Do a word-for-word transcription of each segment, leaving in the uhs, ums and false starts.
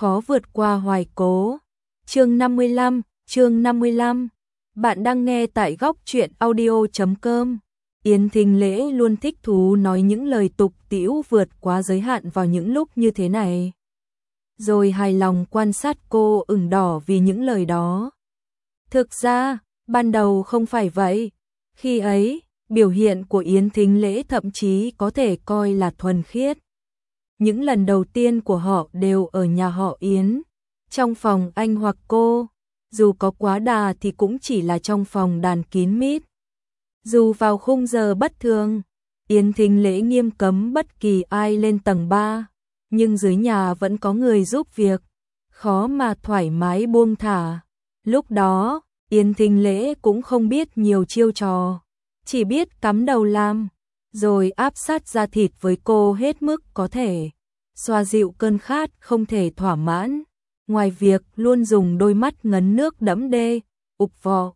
khó vượt qua hoài cố. Chương năm mươi lăm, chương năm mươi lăm. Bạn đang nghe tại góc truyện audio chấm com. Yến Thính Lễ luôn thích thú nói những lời tục tĩu vượt quá giới hạn vào những lúc như thế này. Rồi hài lòng quan sát cô ửng đỏ vì những lời đó. Thực ra, ban đầu không phải vậy. Khi ấy, biểu hiện của Yến Thính Lễ thậm chí có thể coi là thuần khiết. Những lần đầu tiên của họ đều ở nhà họ Yến, trong phòng anh hoặc cô, dù có quá đà thì cũng chỉ là trong phòng đàn kín mít. Dù vào khung giờ bất thường, Yến Thính Lễ nghiêm cấm bất kỳ ai lên tầng ba, nhưng dưới nhà vẫn có người giúp việc, khó mà thoải mái buông thả. Lúc đó, Yến Thính Lễ cũng không biết nhiều chiêu trò, chỉ biết cắm đầu làm, rồi áp sát da thịt với cô hết mức có thể, xoa dịu cơn khát không thể thỏa mãn, ngoài việc luôn dùng đôi mắt ngấn nước đẫm đê, ục vò.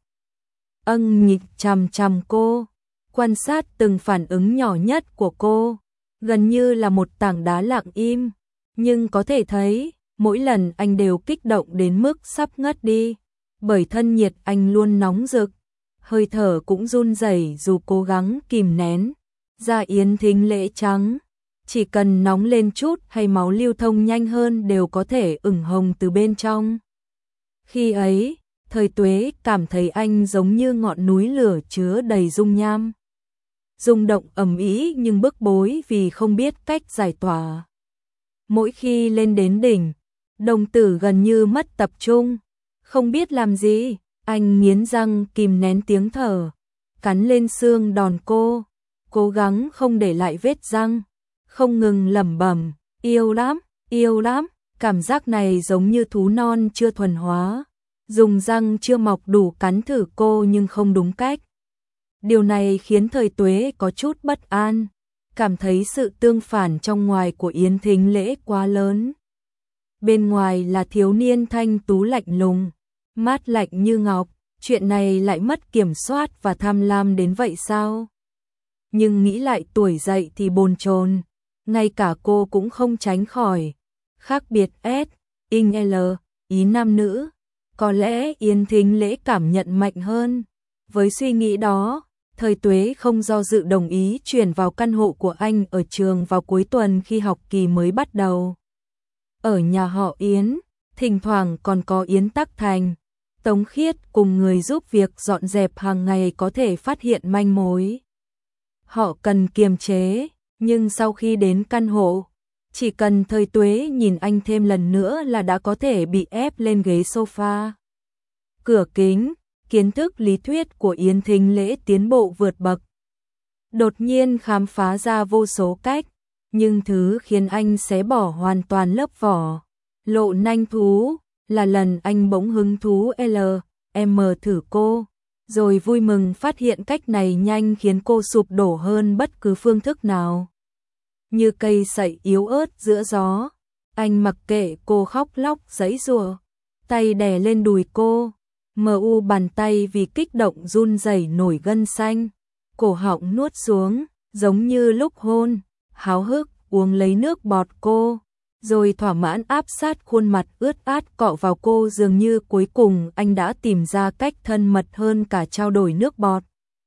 Ân nhịp chằm chằm cô, quan sát từng phản ứng nhỏ nhất của cô, gần như là một tảng đá lặng im, nhưng có thể thấy, mỗi lần anh đều kích động đến mức sắp ngất đi, bởi thân nhiệt anh luôn nóng rực, hơi thở cũng run rẩy dù cố gắng kìm nén. Da Yến Thính Lễ trắng, chỉ cần nóng lên chút hay máu lưu thông nhanh hơn đều có thể ửng hồng từ bên trong. Khi ấy, Thời Tuế cảm thấy anh giống như ngọn núi lửa chứa đầy dung nham. Rung động ầm ĩ nhưng bức bối vì không biết cách giải tỏa. Mỗi khi lên đến đỉnh, đồng tử gần như mất tập trung, không biết làm gì, anh nghiến răng kìm nén tiếng thở, cắn lên xương đòn cô, cố gắng không để lại vết răng, không ngừng lẩm bẩm, yêu lắm, yêu lắm, cảm giác này giống như thú non chưa thuần hóa, dùng răng chưa mọc đủ cắn thử cô nhưng không đúng cách. Điều này khiến Thời Tuế có chút bất an, cảm thấy sự tương phản trong ngoài của Yến Thính Lễ quá lớn. Bên ngoài là thiếu niên thanh tú lạnh lùng, mát lạnh như ngọc, chuyện này lại mất kiểm soát và tham lam đến vậy sao? Nhưng nghĩ lại tuổi dậy thì bồn chồn, ngay cả cô cũng không tránh khỏi. Khác biệt S, in L, ý nam nữ, có lẽ Yến Thính Lễ cảm nhận mạnh hơn. Với suy nghĩ đó, Thời Tuế không do dự đồng ý chuyển vào căn hộ của anh ở trường vào cuối tuần khi học kỳ mới bắt đầu. Ở nhà họ Yến, thỉnh thoảng còn có Yến Tắc Thành, Tống Khiết cùng người giúp việc dọn dẹp hàng ngày có thể phát hiện manh mối. Họ cần kiềm chế, nhưng sau khi đến căn hộ, chỉ cần Thời Tuế nhìn anh thêm lần nữa là đã có thể bị ép lên ghế sofa. Cửa kính, kiến thức lý thuyết của Yến Thính Lễ tiến bộ vượt bậc. Đột nhiên khám phá ra vô số cách, nhưng thứ khiến anh xé bỏ hoàn toàn lớp vỏ, lộ nanh thú, là lần anh bỗng hứng thú L, M thử cô, rồi vui mừng phát hiện cách này nhanh khiến cô sụp đổ hơn bất cứ phương thức nào. Như cây sậy yếu ớt giữa gió, anh mặc kệ cô khóc lóc giãy giụa, tay đè lên đùi cô, mờ u bàn tay vì kích động run rẩy nổi gân xanh, cổ họng nuốt xuống, giống như lúc hôn, háo hức uống lấy nước bọt cô, rồi thỏa mãn áp sát khuôn mặt ướt át cọ vào cô, dường như cuối cùng anh đã tìm ra cách thân mật hơn cả trao đổi nước bọt.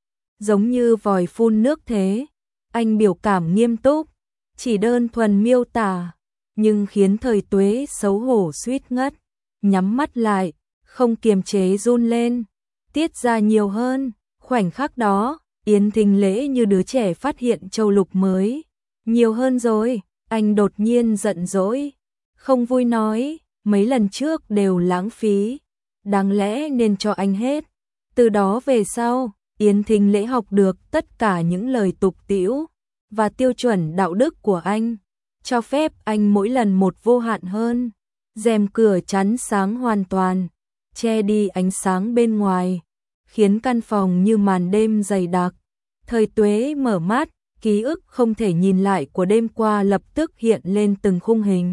Giống như vòi phun nước thế, anh biểu cảm nghiêm túc, chỉ đơn thuần miêu tả, nhưng khiến Thời Tuế xấu hổ suýt ngất, nhắm mắt lại, không kiềm chế run lên, tiết ra nhiều hơn. Khoảnh khắc đó, Yến Thính Lễ như đứa trẻ phát hiện châu lục mới, nhiều hơn rồi. Anh đột nhiên giận dỗi, không vui nói, mấy lần trước đều lãng phí, đáng lẽ nên cho anh hết. Từ đó về sau, Yến Thính Lễ học được tất cả những lời tục tĩu và tiêu chuẩn đạo đức của anh, cho phép anh mỗi lần một vô hạn hơn. Rèm cửa chắn sáng hoàn toàn, che đi ánh sáng bên ngoài, khiến căn phòng như màn đêm dày đặc. Thời Tuế mở mắt, ký ức không thể nhìn lại của đêm qua lập tức hiện lên từng khung hình.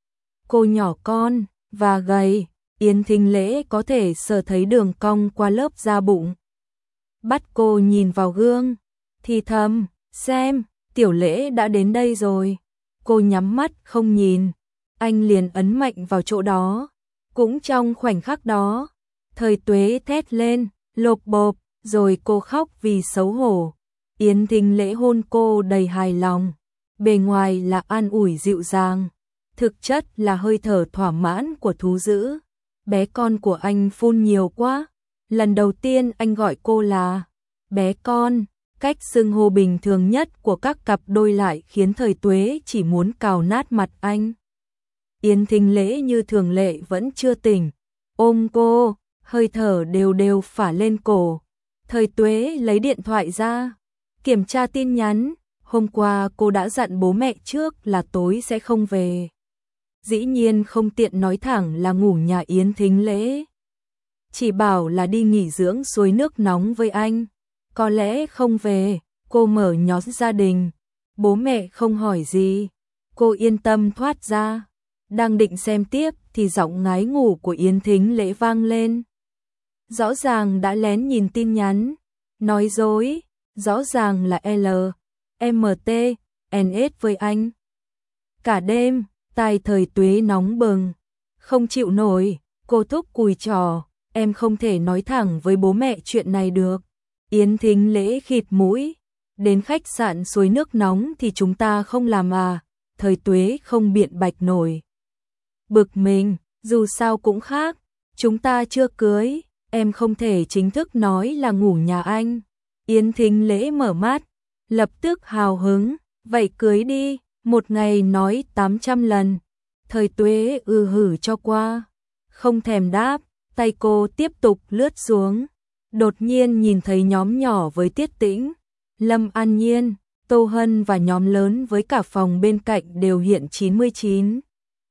Cô nhỏ con và gầy, Yến Thính Lễ có thể sờ thấy đường cong qua lớp da bụng. Bắt cô nhìn vào gương, thì thầm, xem, Tiểu Lễ đã đến đây rồi. Cô nhắm mắt không nhìn, anh liền ấn mạnh vào chỗ đó. Cũng trong khoảnh khắc đó, Thời Tuế thét lên, lộp bộp, rồi cô khóc vì xấu hổ. Yến Thính Lễ hôn cô đầy hài lòng, bề ngoài là an ủi dịu dàng, thực chất là hơi thở thỏa mãn của thú dữ. Bé con của anh phun nhiều quá. Lần đầu tiên anh gọi cô là bé con, cách xưng hô bình thường nhất của các cặp đôi lại khiến Thời Tuế chỉ muốn cào nát mặt anh. Yến Thính Lễ như thường lệ vẫn chưa tỉnh, ôm cô, hơi thở đều đều phả lên cổ. Thời Tuế lấy điện thoại ra, kiểm tra tin nhắn, hôm qua cô đã dặn bố mẹ trước là tối sẽ không về. Dĩ nhiên không tiện nói thẳng là ngủ nhà Yến Thính Lễ. Chỉ bảo là đi nghỉ dưỡng suối nước nóng với anh. Có lẽ không về, cô mở nhóm gia đình. Bố mẹ không hỏi gì, cô yên tâm thoát ra. Đang định xem tiếp thì giọng ngái ngủ của Yến Thính Lễ vang lên. Rõ ràng đã lén nhìn tin nhắn. Nói dối, rõ ràng là L, M T, N S với anh. Cả đêm, tai Thời Tuế nóng bừng. Không chịu nổi, cô thúc cùi trò. Em không thể nói thẳng với bố mẹ chuyện này được. Yến Thính Lễ khịt mũi. Đến khách sạn suối nước nóng thì chúng ta không làm à. Thời Tuế không biện bạch nổi. Bực mình, dù sao cũng khác. Chúng ta chưa cưới, em không thể chính thức nói là ngủ nhà anh. Yến Thính Lễ mở mắt, lập tức hào hứng. Vậy cưới đi, một ngày nói tám trăm lần. Thời Tuế ừ hử cho qua. Không thèm đáp, tay cô tiếp tục lướt xuống. Đột nhiên nhìn thấy nhóm nhỏ với Tiết Tĩnh, Lâm An Nhiên, Tô Hân và nhóm lớn với cả phòng bên cạnh đều hiện chín mươi chín.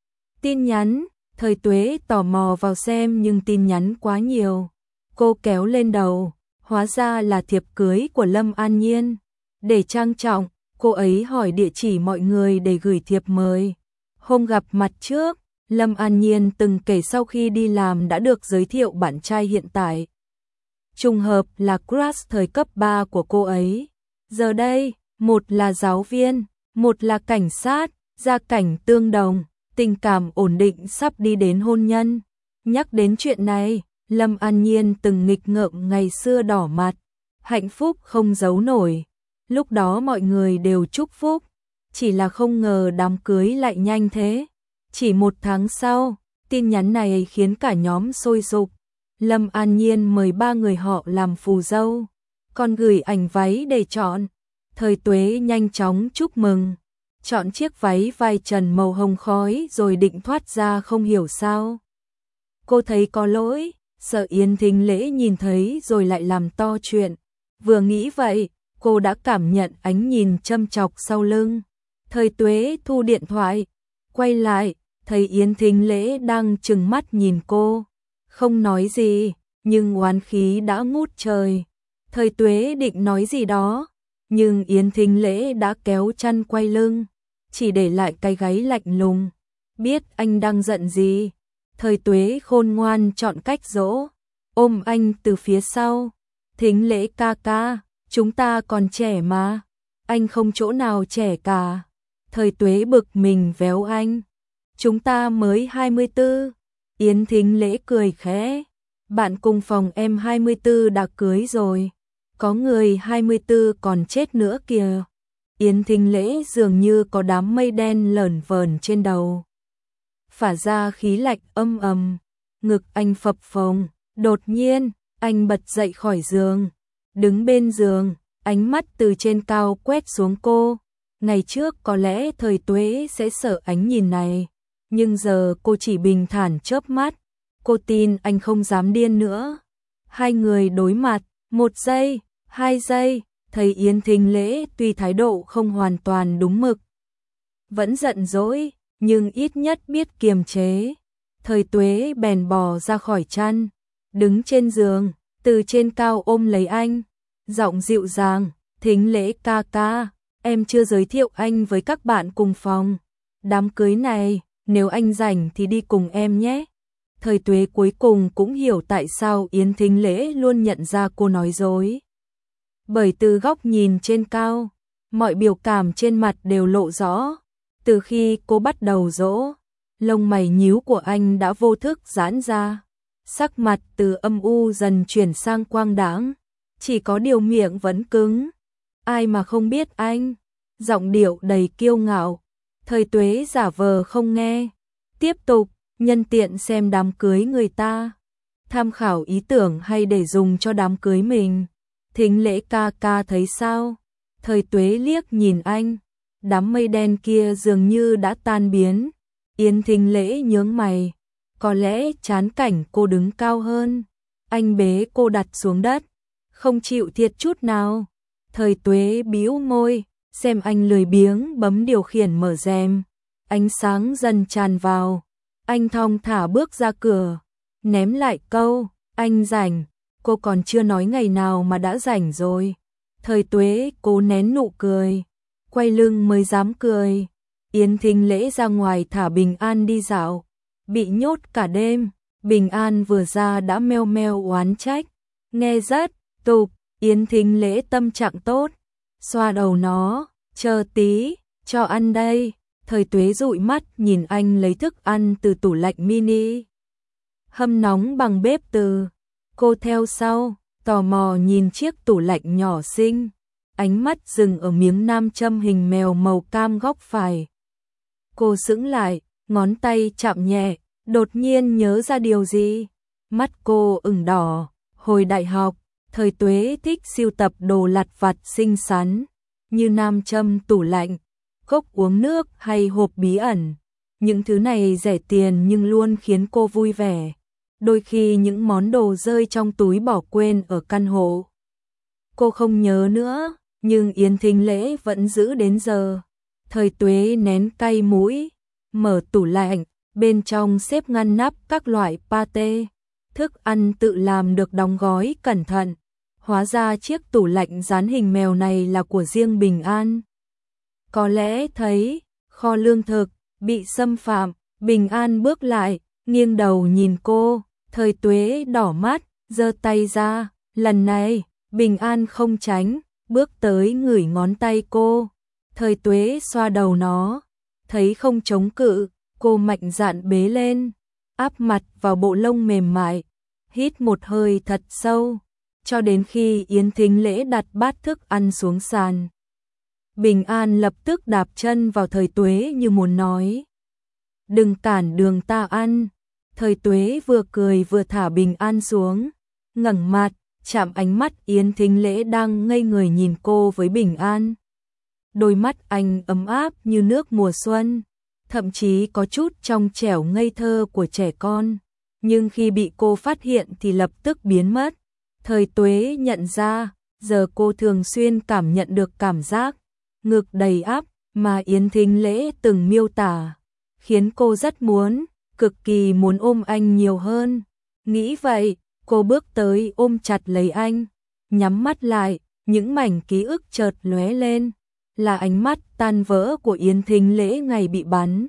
Tin nhắn, Thời Tuế tò mò vào xem nhưng tin nhắn quá nhiều. Cô kéo lên đầu, hóa ra là thiệp cưới của Lâm An Nhiên. Để trang trọng, cô ấy hỏi địa chỉ mọi người để gửi thiệp mời. Hôm gặp mặt trước, Lâm An Nhiên từng kể sau khi đi làm đã được giới thiệu bạn trai hiện tại. Trùng hợp là crush thời cấp ba của cô ấy. Giờ đây, một là giáo viên, một là cảnh sát, gia cảnh tương đồng, tình cảm ổn định sắp đi đến hôn nhân. Nhắc đến chuyện này, Lâm An Nhiên từng nghịch ngợm ngày xưa đỏ mặt, hạnh phúc không giấu nổi. Lúc đó mọi người đều chúc phúc, chỉ là không ngờ đám cưới lại nhanh thế. Chỉ một tháng sau, tin nhắn này khiến cả nhóm sôi sục. Lâm An Nhiên mời ba người họ làm phù dâu, còn gửi ảnh váy để chọn. Thời Tuế nhanh chóng chúc mừng, chọn chiếc váy vai trần màu hồng khói rồi định thoát ra không hiểu sao. Cô thấy có lỗi, sợ Yến Thính Lễ nhìn thấy rồi lại làm to chuyện. Vừa nghĩ vậy, cô đã cảm nhận ánh nhìn châm chọc sau lưng. Thời Tuế thu điện thoại, quay lại, thấy Yến Thính Lễ đang trừng mắt nhìn cô. Không nói gì, nhưng oán khí đã ngút trời. Thời Tuế định nói gì đó, nhưng Yến Thính Lễ đã kéo chăn quay lưng, chỉ để lại cái gáy lạnh lùng. Biết anh đang giận gì, Thời Tuế khôn ngoan chọn cách dỗ, ôm anh từ phía sau. Thính Lễ ca ca, chúng ta còn trẻ mà, anh không chỗ nào trẻ cả. Thời Tuế bực mình véo anh, chúng ta mới hai mươi tư. Yến Thính Lễ cười khẽ, bạn cùng phòng em hai mươi tư đã cưới rồi, có người hai mươi tư còn chết nữa kìa. Yến Thính Lễ dường như có đám mây đen lởn vởn trên đầu, phả ra khí lạnh âm ầm, ngực anh phập phồng. Đột nhiên, anh bật dậy khỏi giường, đứng bên giường, ánh mắt từ trên cao quét xuống cô. Ngày trước có lẽ Thời Tuế sẽ sợ ánh nhìn này, nhưng giờ cô chỉ bình thản chớp mắt. Cô tin anh không dám điên nữa. Hai người đối mặt, một giây, hai giây, thấy Yến Thính Lễ tuy thái độ không hoàn toàn đúng mực, vẫn giận dỗi, nhưng ít nhất biết kiềm chế. Thời Tuế bèn bò ra khỏi chăn, đứng trên giường, từ trên cao ôm lấy anh, giọng dịu dàng, Thính Lễ ca ca, em chưa giới thiệu anh với các bạn cùng phòng. Đám cưới này, nếu anh rảnh thì đi cùng em nhé. Thời Tuế cuối cùng cũng hiểu tại sao Yến Thính Lễ luôn nhận ra cô nói dối. Bởi từ góc nhìn trên cao, mọi biểu cảm trên mặt đều lộ rõ. Từ khi cô bắt đầu dỗ, Lông mày nhíu của anh đã vô thức giãn ra, sắc mặt từ âm u dần chuyển sang quang đãng, chỉ có điều miệng vẫn cứng. Ai mà không biết anh, giọng điệu đầy kiêu ngạo. Thời Tuế giả vờ không nghe, tiếp tục, nhân tiện xem đám cưới người ta, tham khảo ý tưởng hay để dùng cho đám cưới mình. Thính Lễ ca ca thấy sao? Thời Tuế liếc nhìn anh, đám mây đen kia dường như đã tan biến. Yến Thính Lễ nhướng mày, có lẽ chán cảnh cô đứng cao hơn. Anh bế cô đặt xuống đất, không chịu thiệt chút nào. Thời Tuế bĩu môi, xem anh lười biếng bấm điều khiển mở rèm. Ánh sáng dần tràn vào, anh thong thả bước ra cửa, ném lại câu, anh rảnh. Cô còn chưa nói ngày nào mà đã rảnh rồi. Thời Tuế cố nén nụ cười, quay lưng mới dám cười. Yến Thính Lễ ra ngoài thả Bình An đi dạo, bị nhốt cả đêm. Bình An vừa ra đã meo meo oán trách, nghe rất tục. Yến Thính Lễ tâm trạng tốt, xoa đầu nó, chờ tí, cho ăn đây. Thời Tuế dụi mắt nhìn anh lấy thức ăn từ tủ lạnh mini, hâm nóng bằng bếp từ. Cô theo sau, tò mò nhìn chiếc tủ lạnh nhỏ xinh, ánh mắt dừng ở miếng nam châm hình mèo màu cam góc phải. Cô sững lại, ngón tay chạm nhẹ, đột nhiên nhớ ra điều gì. Mắt cô ửng đỏ, hồi đại học, Thời Tuế thích sưu tập đồ lặt vặt xinh xắn, như nam châm tủ lạnh, cốc uống nước hay hộp bí ẩn. Những thứ này rẻ tiền nhưng luôn khiến cô vui vẻ. Đôi khi những món đồ rơi trong túi bỏ quên ở căn hộ, cô không nhớ nữa, nhưng Yến Thính Lễ vẫn giữ đến giờ. Thời Tuế nén cay mũi, mở tủ lạnh, bên trong xếp ngăn nắp các loại pate, thức ăn tự làm được đóng gói cẩn thận. Hóa ra chiếc tủ lạnh dán hình mèo này là của riêng Bình An. Có lẽ thấy kho lương thực bị xâm phạm, Bình An bước lại, nghiêng đầu nhìn cô. Thời Tuế đỏ mắt, giơ tay ra, lần này, Bình An không tránh, bước tới ngửi ngón tay cô. Thời Tuế xoa đầu nó, thấy không chống cự, cô mạnh dạn bế lên, áp mặt vào bộ lông mềm mại, hít một hơi thật sâu, cho đến khi Yến Thính Lễ đặt bát thức ăn xuống sàn. Bình An lập tức đạp chân vào Thời Tuế như muốn nói, đừng cản đường ta ăn. Thời Tuế vừa cười vừa thả Bình An xuống, ngẩng mặt, chạm ánh mắt Yến Thính Lễ đang ngây người nhìn cô với Bình An. Đôi mắt anh ấm áp như nước mùa xuân, thậm chí có chút trong trẻo ngây thơ của trẻ con, nhưng khi bị cô phát hiện thì lập tức biến mất. Thời Tuế nhận ra, giờ cô thường xuyên cảm nhận được cảm giác ngực đầy ắp mà Yến Thính Lễ từng miêu tả, khiến cô rất muốn, cực kỳ muốn ôm anh nhiều hơn. Nghĩ vậy, cô bước tới ôm chặt lấy anh, nhắm mắt lại, những mảnh ký ức chợt lóe lên, là ánh mắt tan vỡ của Yến Thính Lễ ngày bị bắn.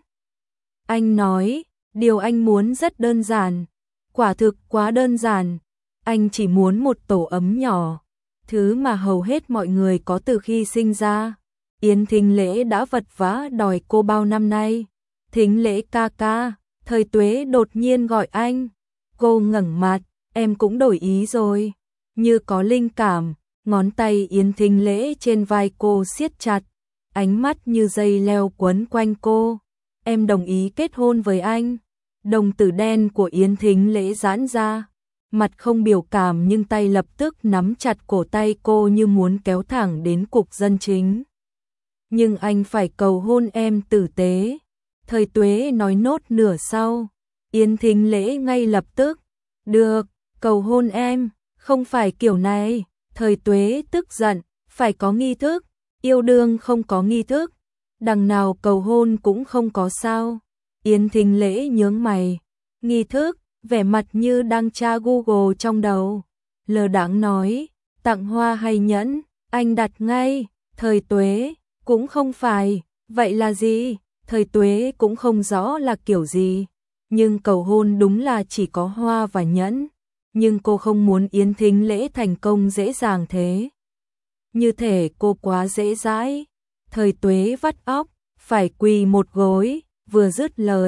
Anh nói, điều anh muốn rất đơn giản, quả thực quá đơn giản, anh chỉ muốn một tổ ấm nhỏ, thứ mà hầu hết mọi người có từ khi sinh ra. Yến Thính Lễ đã vật vã đòi cô bao năm nay. Thính Lễ ca ca. Thời Tuế đột nhiên gọi anh. Cô ngẩng mặt, em cũng đổi ý rồi. Như có linh cảm, ngón tay Yến Thính Lễ trên vai cô siết chặt, ánh mắt như dây leo quấn quanh cô. Em đồng ý kết hôn với anh. Đồng tử đen của Yến Thính Lễ giãn ra, mặt không biểu cảm nhưng tay lập tức nắm chặt cổ tay cô như muốn kéo thẳng đến cục dân chính. Nhưng anh phải cầu hôn em tử tế. Thời Tuế nói nốt nửa sau, Yến Thính Lễ ngay lập tức, được, cầu hôn em, không phải kiểu này. Thời Tuế tức giận, phải có nghi thức, yêu đương không có nghi thức, đằng nào cầu hôn cũng không có sao. Yến Thính Lễ nhướng mày, nghi thức, vẻ mặt như đang tra Google trong đầu, lờ đãng nói, tặng hoa hay nhẫn, anh đặt ngay. Thời Tuế, cũng không phải, vậy là gì? Thời Tuế cũng không rõ là kiểu gì, nhưng cầu hôn đúng là chỉ có hoa và nhẫn, nhưng cô không muốn Yến Thính Lễ thành công dễ dàng thế. Như thể cô quá dễ dãi. Thời Tuế vắt óc, phải quỳ một gối, vừa dứt lời,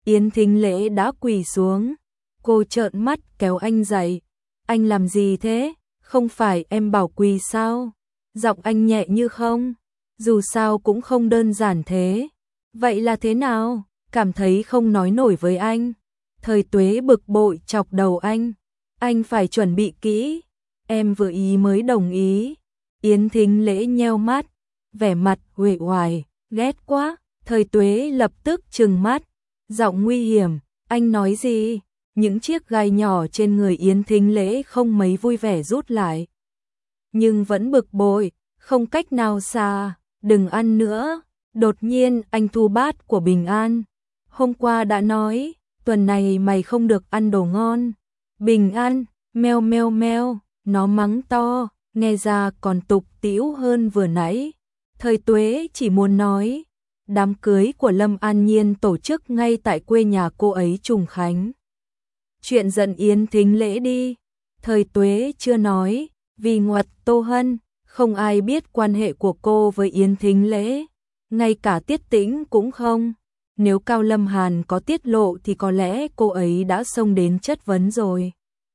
Yến Thính Lễ đã quỳ xuống. Cô trợn mắt kéo anh dậy. Anh làm gì thế? Không phải em bảo quỳ sao? Giọng anh nhẹ như không. Dù sao cũng không đơn giản thế. Vậy là thế nào? Cảm thấy không nói nổi với anh. Thời Tuế bực bội chọc đầu anh. Anh phải chuẩn bị kỹ. Em vừa ý mới đồng ý. Yến Thính Lễ nheo mắt, vẻ mặt uể oải, ghét quá. Thời Tuế lập tức trừng mắt, giọng nguy hiểm, anh nói gì? Những chiếc gai nhỏ trên người Yến Thính Lễ không mấy vui vẻ rút lại. Nhưng vẫn bực bội, không cách nào xa, đừng ăn nữa. Đột nhiên anh thu bát của Bình An. Hôm qua đã nói, tuần này mày không được ăn đồ ngon. Bình An, meo meo meo, nó mắng to, nghe ra còn tục tĩu hơn vừa nãy. Thời Tuế chỉ muốn nói, đám cưới của Lâm An Nhiên tổ chức ngay tại quê nhà cô ấy Trùng Khánh. Chuyện giận Yến Thính Lễ đi. Thời Tuế chưa nói, vì ngoặt Tô Hân, không ai biết quan hệ của cô với Yến Thính Lễ. Ngay cả Tiết Tĩnh cũng không. Nếu Cao Lâm Hàn có tiết lộ thì có lẽ cô ấy đã xông đến chất vấn rồi.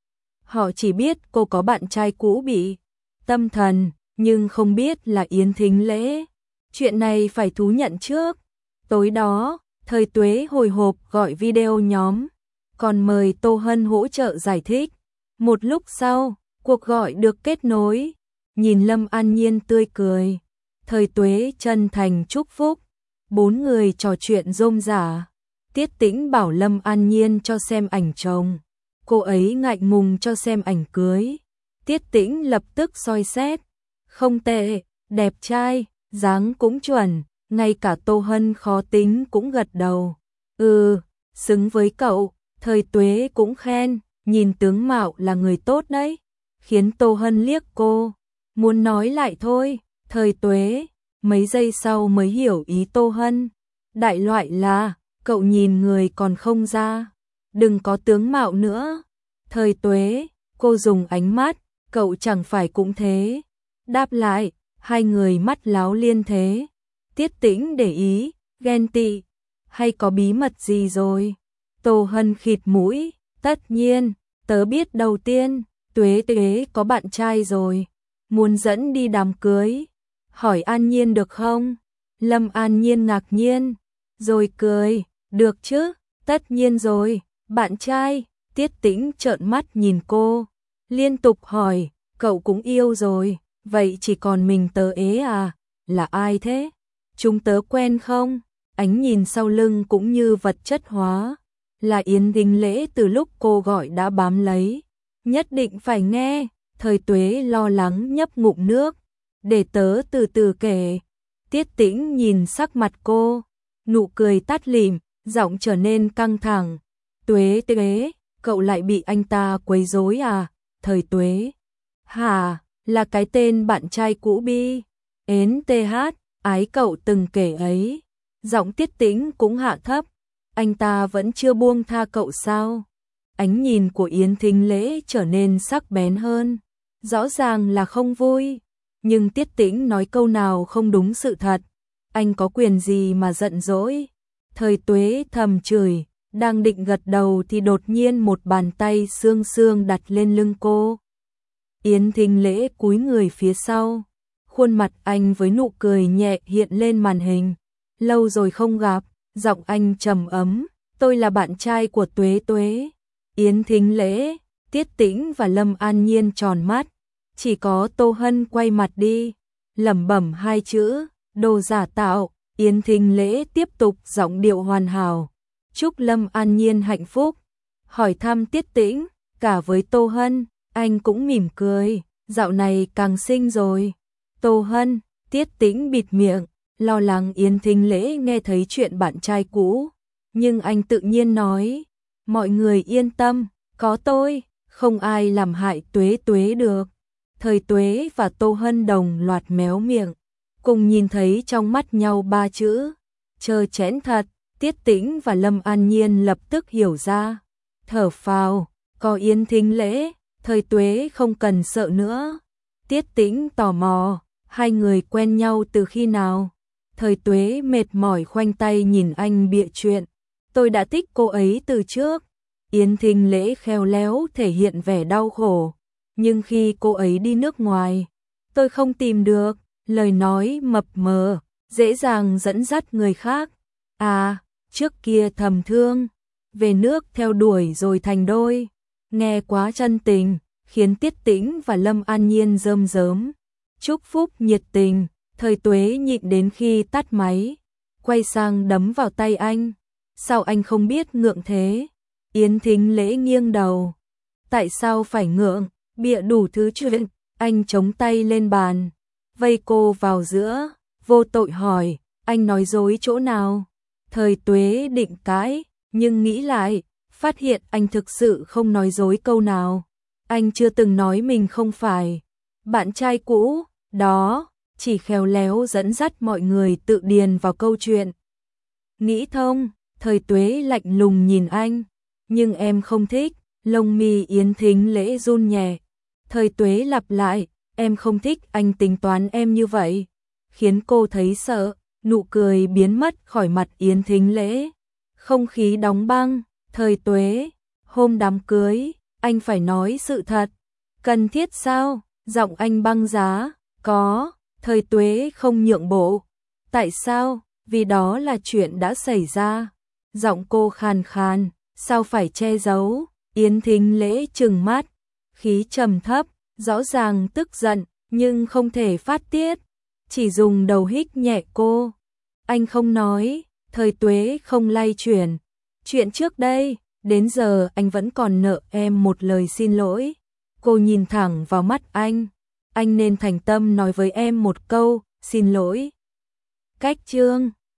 Họ chỉ biết cô có bạn trai cũ bị tâm thần, nhưng không biết là Yến Thính Lễ. Chuyện này phải thú nhận trước. Tối đó, Thời Tuế hồi hộp gọi video nhóm, còn mời Tô Hân hỗ trợ giải thích. Một lúc sau, cuộc gọi được kết nối. Nhìn Lâm An Nhiên tươi cười, Thời Tuế chân thành chúc phúc. Bốn người trò chuyện rôm rả. Tiết Tĩnh bảo Lâm An Nhiên cho xem ảnh chồng. Cô ấy ngại ngùng cho xem ảnh cưới. Tiết Tĩnh lập tức soi xét. Không tệ, đẹp trai, dáng cũng chuẩn, ngay cả Tô Hân khó tính cũng gật đầu. Ừ, xứng với cậu. Thời Tuế cũng khen, nhìn tướng mạo là người tốt đấy. Khiến Tô Hân liếc cô, muốn nói lại thôi. Thời Tuế mấy giây sau mới hiểu ý Tô Hân. Đại loại là, cậu nhìn người còn không ra, đừng có tướng mạo nữa. Thời Tuế, cô dùng ánh mắt, cậu chẳng phải cũng thế. Đáp lại, hai người mắt láo liên thế. Tiết Tĩnh để ý, ghen tị, hay có bí mật gì rồi? Tô Hân khịt mũi, tất nhiên, tớ biết đầu tiên, Tuế Tuế có bạn trai rồi, muốn dẫn đi đám cưới. Hỏi An Nhiên được không? Lâm An Nhiên ngạc nhiên, rồi cười, được chứ, tất nhiên rồi, bạn trai. Tiết Tĩnh trợn mắt nhìn cô, liên tục hỏi, cậu cũng yêu rồi, vậy chỉ còn mình tớ ế à? Là ai thế? Chúng tớ quen không? Ánh nhìn sau lưng cũng như vật chất hóa. Là Yến Thính Lễ từ lúc cô gọi đã bám lấy. Nhất định phải nghe. Thời Tuế lo lắng nhấp ngụm nước. Để tớ từ từ kể. Tiết Tĩnh nhìn sắc mặt cô, nụ cười tắt lịm, giọng trở nên căng thẳng. Tuế Tuế, cậu lại bị anh ta quấy rối à? Thời Tuế, hả, là cái tên bạn trai cũ Bi ến tê hát, ái cậu từng kể ấy. Giọng Tiết Tĩnh cũng hạ thấp. Anh ta vẫn chưa buông tha cậu sao? Ánh nhìn của Yến Thính Lễ trở nên sắc bén hơn. Rõ ràng là không vui. Nhưng Tiết Tĩnh nói câu nào không đúng sự thật. Anh có quyền gì mà giận dỗi? Thời Tuế thầm chửi, đang định gật đầu thì đột nhiên một bàn tay xương xương đặt lên lưng cô. Yến Thính Lễ cúi người phía sau. Khuôn mặt anh với nụ cười nhẹ hiện lên màn hình. Lâu rồi không gặp, giọng anh trầm ấm. Tôi là bạn trai của Tuế Tuế. Yến Thính Lễ, Tiết Tĩnh và Lâm An Nhiên tròn mắt. Chỉ có Tô Hân quay mặt đi, lẩm bẩm hai chữ, đồ giả tạo. Yến Thính Lễ tiếp tục giọng điệu hoàn hảo. Chúc Lâm An Nhiên hạnh phúc. Hỏi thăm Tiết Tĩnh, cả với Tô Hân, anh cũng mỉm cười. Dạo này càng xinh rồi. Tô Hân, Tiết Tĩnh bịt miệng, lo lắng Yến Thính Lễ nghe thấy chuyện bạn trai cũ. Nhưng anh tự nhiên nói, mọi người yên tâm, có tôi, không ai làm hại Tuế Tuế được. Thời Tuế và Tô Hân đồng loạt méo miệng, cùng nhìn thấy trong mắt nhau ba chữ, trơ chẽn thật. Tiết Tĩnh và Lâm An Nhiên lập tức hiểu ra, thở phào, có Yến Thính Lễ, Thời Tuế không cần sợ nữa. Tiết Tĩnh tò mò, hai người quen nhau từ khi nào? Thời Tuế mệt mỏi khoanh tay nhìn anh bịa chuyện. Tôi đã thích cô ấy từ trước. Yến Thính Lễ khéo léo thể hiện vẻ đau khổ. Nhưng khi cô ấy đi nước ngoài, tôi không tìm được. Lời nói mập mờ, dễ dàng dẫn dắt người khác. À, trước kia thầm thương, về nước theo đuổi rồi thành đôi. Nghe quá chân tình, khiến Tiết Tĩnh và Lâm An Nhiên rơm rớm. Chúc phúc nhiệt tình, Thời Tuế nhịn đến khi tắt máy. Quay sang đấm vào tay anh. Sao anh không biết ngượng thế? Yến Thính Lễ nghiêng đầu. Tại sao phải ngượng? Bịa đủ thứ chuyện. Anh chống tay lên bàn, vây cô vào giữa, vô tội hỏi, anh nói dối chỗ nào? Thời Tuế định cãi, nhưng nghĩ lại, phát hiện anh thực sự không nói dối câu nào. Anh chưa từng nói mình không phải bạn trai cũ, đó, chỉ khéo léo dẫn dắt mọi người tự điền vào câu chuyện. Nghĩ thông, Thời Tuế lạnh lùng nhìn anh, nhưng em không thích. Lông mi Yến Thính Lễ run nhẹ. Thời Tuế lặp lại, em không thích anh tính toán em như vậy, khiến cô thấy sợ. Nụ cười biến mất khỏi mặt Yến Thính Lễ. Không khí đóng băng. Thời Tuế, hôm đám cưới, anh phải nói sự thật. Cần thiết sao? Giọng anh băng giá. Có. Thời Tuế không nhượng bộ. Tại sao? Vì đó là chuyện đã xảy ra. Giọng cô khàn khàn. Sao phải che giấu? Yến Thính Lễ trừng mắt, khí trầm thấp, rõ ràng tức giận, nhưng không thể phát tiết, chỉ dùng đầu hít nhẹ cô. Anh không nói. Thời Tuế không lay chuyển. Chuyện trước đây, đến giờ anh vẫn còn nợ em một lời xin lỗi. Cô nhìn thẳng vào mắt anh. Anh nên thành tâm nói với em một câu, xin lỗi. Cách chương